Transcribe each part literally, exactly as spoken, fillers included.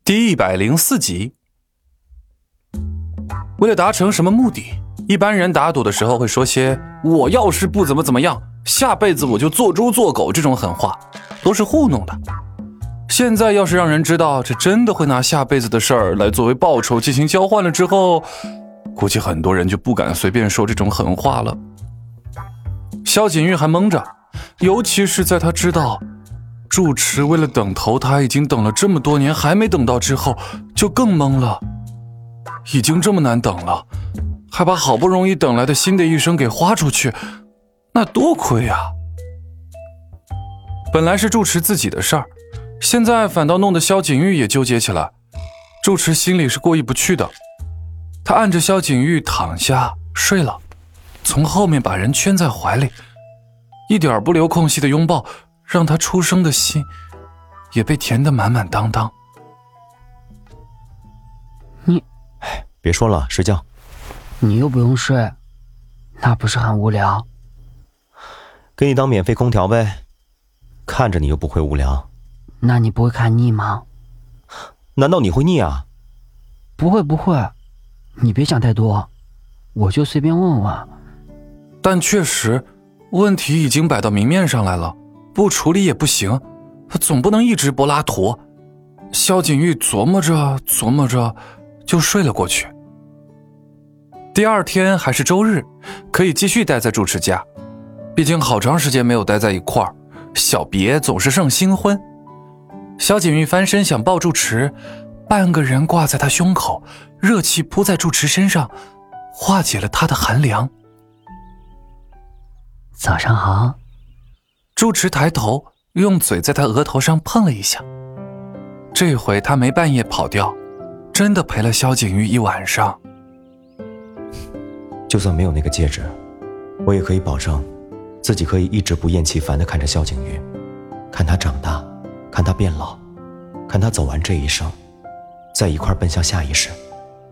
第一百零四集。为了达成什么目的，一般人打赌的时候会说些我要是不怎么怎么样，下辈子我就做猪做狗这种狠话，都是糊弄的。现在要是让人知道这真的会拿下辈子的事儿来作为报酬进行交换了之后，估计很多人就不敢随便说这种狠话了。萧景玉还懵着，尤其是在他知道住持为了等投胎已经等了这么多年还没等到之后，就更懵了。已经这么难等了，还把好不容易等来的新的一生给花出去，那多亏啊。本来是住持自己的事儿，现在反倒弄得萧景玉也纠结起来。住持心里是过意不去的，他按着萧景玉躺下睡了，从后面把人圈在怀里，一点不留空隙的拥抱，让他出生的心也被填得满满当当。 你别说了，睡觉。 你又不用睡，那不是很无聊？ 给你当免费空调呗，看着你又不会无聊。 那你不会看腻吗？ 难道你会腻啊？ 不会不会，你别想太多，我就随便问问。 但确实问题已经摆到明面上来了，不处理也不行，总不能一直柏拉图。萧景玉琢磨着琢磨着就睡了过去。第二天还是周日，可以继续待在住持家，毕竟好长时间没有待在一块儿，小别总是胜新婚。萧景玉翻身想抱住持，半个人挂在他胸口，热气扑在住持身上，化解了他的寒凉。 早上好。 住持抬头，用嘴在他额头上碰了一下。这回他没半夜跑掉，真的陪了萧景玉一晚上。 就算没有那个戒指，我也可以保证自己可以一直不厌其烦地看着萧景玉，看他长大，看他变老，看他走完这一生，在一块奔向下一世。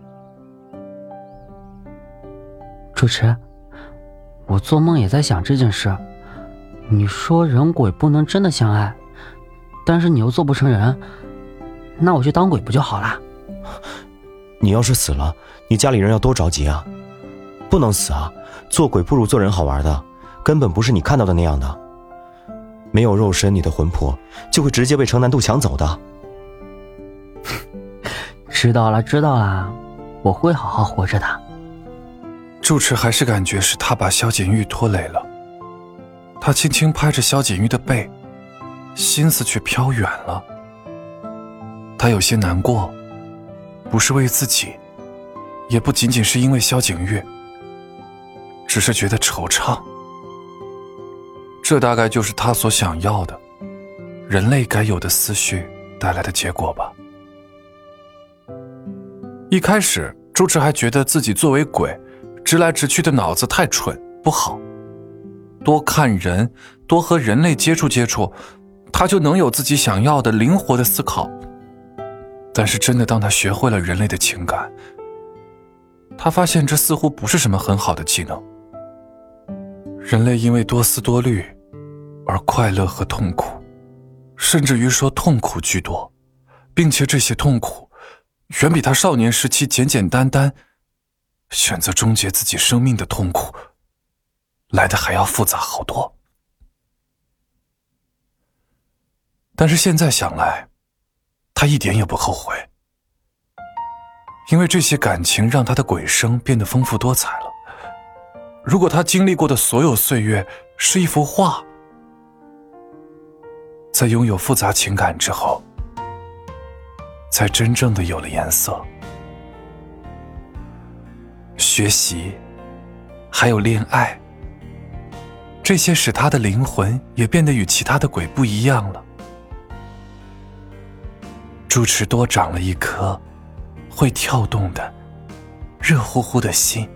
主持，我做梦也在想这件事。你说人鬼不能真的相爱，但是你又做不成人，那我去当鬼不就好了？ 你要是死了，你家里人要多着急啊！不能死啊，做鬼不如做人好玩的，根本不是你看到的那样的。没有肉身，你的魂魄就会直接被城南渡抢走的。 知道了知道了，我会好好活着的。 住持还是感觉是他把萧景玉拖累了，他轻轻拍着萧景玉的背，心思却飘远了。他有些难过，不是为自己，也不仅仅是因为萧景玉，只是觉得惆怅。这大概就是他所想要的，人类该有的思绪带来的结果吧。一开始住持还觉得自己作为鬼，直来直去的脑子太蠢不好，多看人，多和人类接触接触，他就能有自己想要的灵活的思考。但是真的当他学会了人类的情感，他发现这似乎不是什么很好的技能。人类因为多思多虑而快乐和痛苦，甚至于说痛苦居多，并且这些痛苦远比他少年时期简简单单选择终结自己生命的痛苦来得还要复杂好多。但是现在想来，他一点也不后悔，因为这些感情让他的鬼生变得丰富多彩了。如果他经历过的所有岁月是一幅画，在拥有复杂情感之后，才真正的有了颜色。学习，还有恋爱，这些使他的灵魂也变得与其他的鬼不一样了。住持多长了一颗会跳动的热乎乎的心。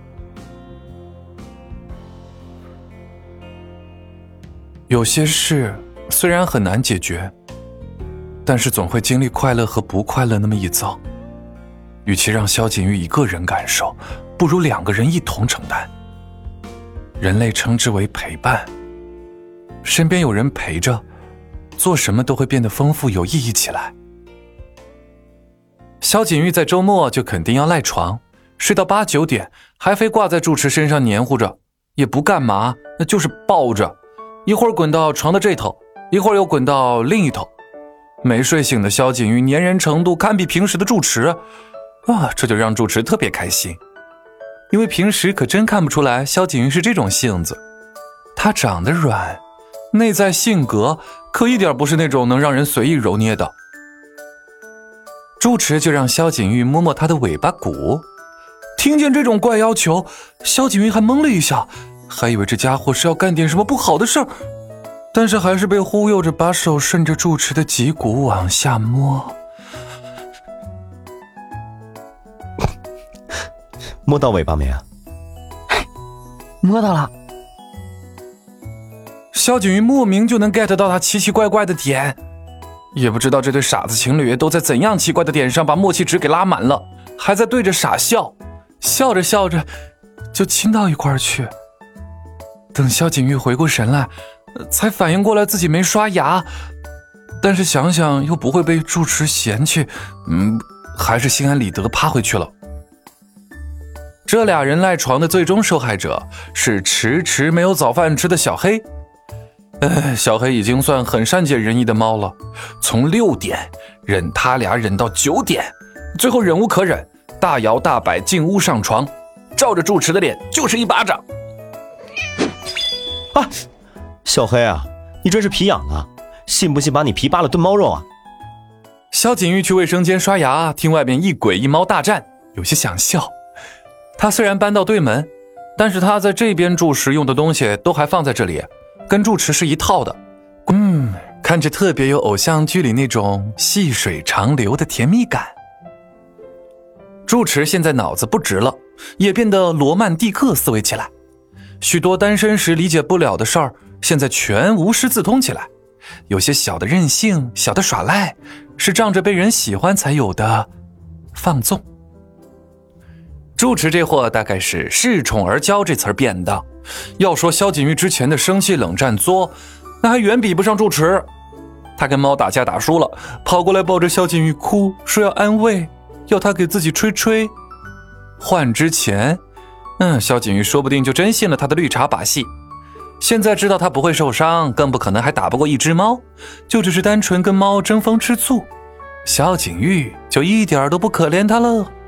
有些事虽然很难解决，但是总会经历快乐和不快乐那么一遭。与其让萧景玉一个人感受，不如两个人一同承担。人类称之为陪伴，身边有人陪着，做什么都会变得丰富有意义起来。 萧景玉在周末就肯定要赖床，睡到八九点，还非挂在住持身上黏糊着，也不干嘛，那就是抱着，一会儿滚到床的这头，一会儿又滚到另一头。没睡醒的萧景玉粘人程度堪比平时的住持啊，这就让住持特别开心，因为平时可真看不出来萧景玉是这种性子。他长得软，内在性格可一点不是那种能让人随意揉捏的。住持就让萧景玉摸摸他的尾巴骨，听见这种怪要求，萧景玉还懵了一下，还以为这家伙是要干点什么不好的事儿，但是还是被忽悠着把手顺着住持的脊骨往下摸。 摸到尾巴没啊？ 摸到了。 萧景玉莫名就能 get 到他奇奇怪怪的点，也不知道这对傻子情侣都在怎样奇怪的点上把默契值给拉满了，还在对着傻笑，笑着笑着就亲到一块儿去。等萧景玉回过神来，才反应过来自己没刷牙，但是想想又不会被住持嫌弃，嗯，还是心安理得趴回去了。这俩人赖床的最终受害者是迟迟没有早饭吃的小黑。哎，小黑已经算很善解人意的猫了，从六点忍他俩忍到九点，最后忍无可忍，大摇大摆进屋上床，照着住持的脸就是一巴掌。 啊，小黑啊，你这是皮痒啊，信不信把你皮扒了炖猫肉啊？ 萧景玉去卫生间刷牙，听外面一鬼一猫大战，有些想笑。他虽然搬到对门，但是他在这边住时用的东西都还放在这里，跟住持是一套的。嗯，看着特别有偶像剧里那种细水长流的甜蜜感。住持现在脑子不直了，也变得罗曼蒂克思维起来，许多单身时理解不了的事儿，现在全无师自通起来。有些小的任性，小的耍赖，是仗着被人喜欢才有的放纵。住持这货大概是恃宠而骄这词儿变的，要说萧景玉之前的生气冷战作，那还远比不上住持。他跟猫打架打输了，跑过来抱着萧景玉哭，说要安慰，要他给自己吹吹。换之前，嗯，萧景玉说不定就真信了他的绿茶把戏。现在知道他不会受伤，更不可能还打不过一只猫，就只是单纯跟猫争风吃醋，萧景玉就一点都不可怜他了。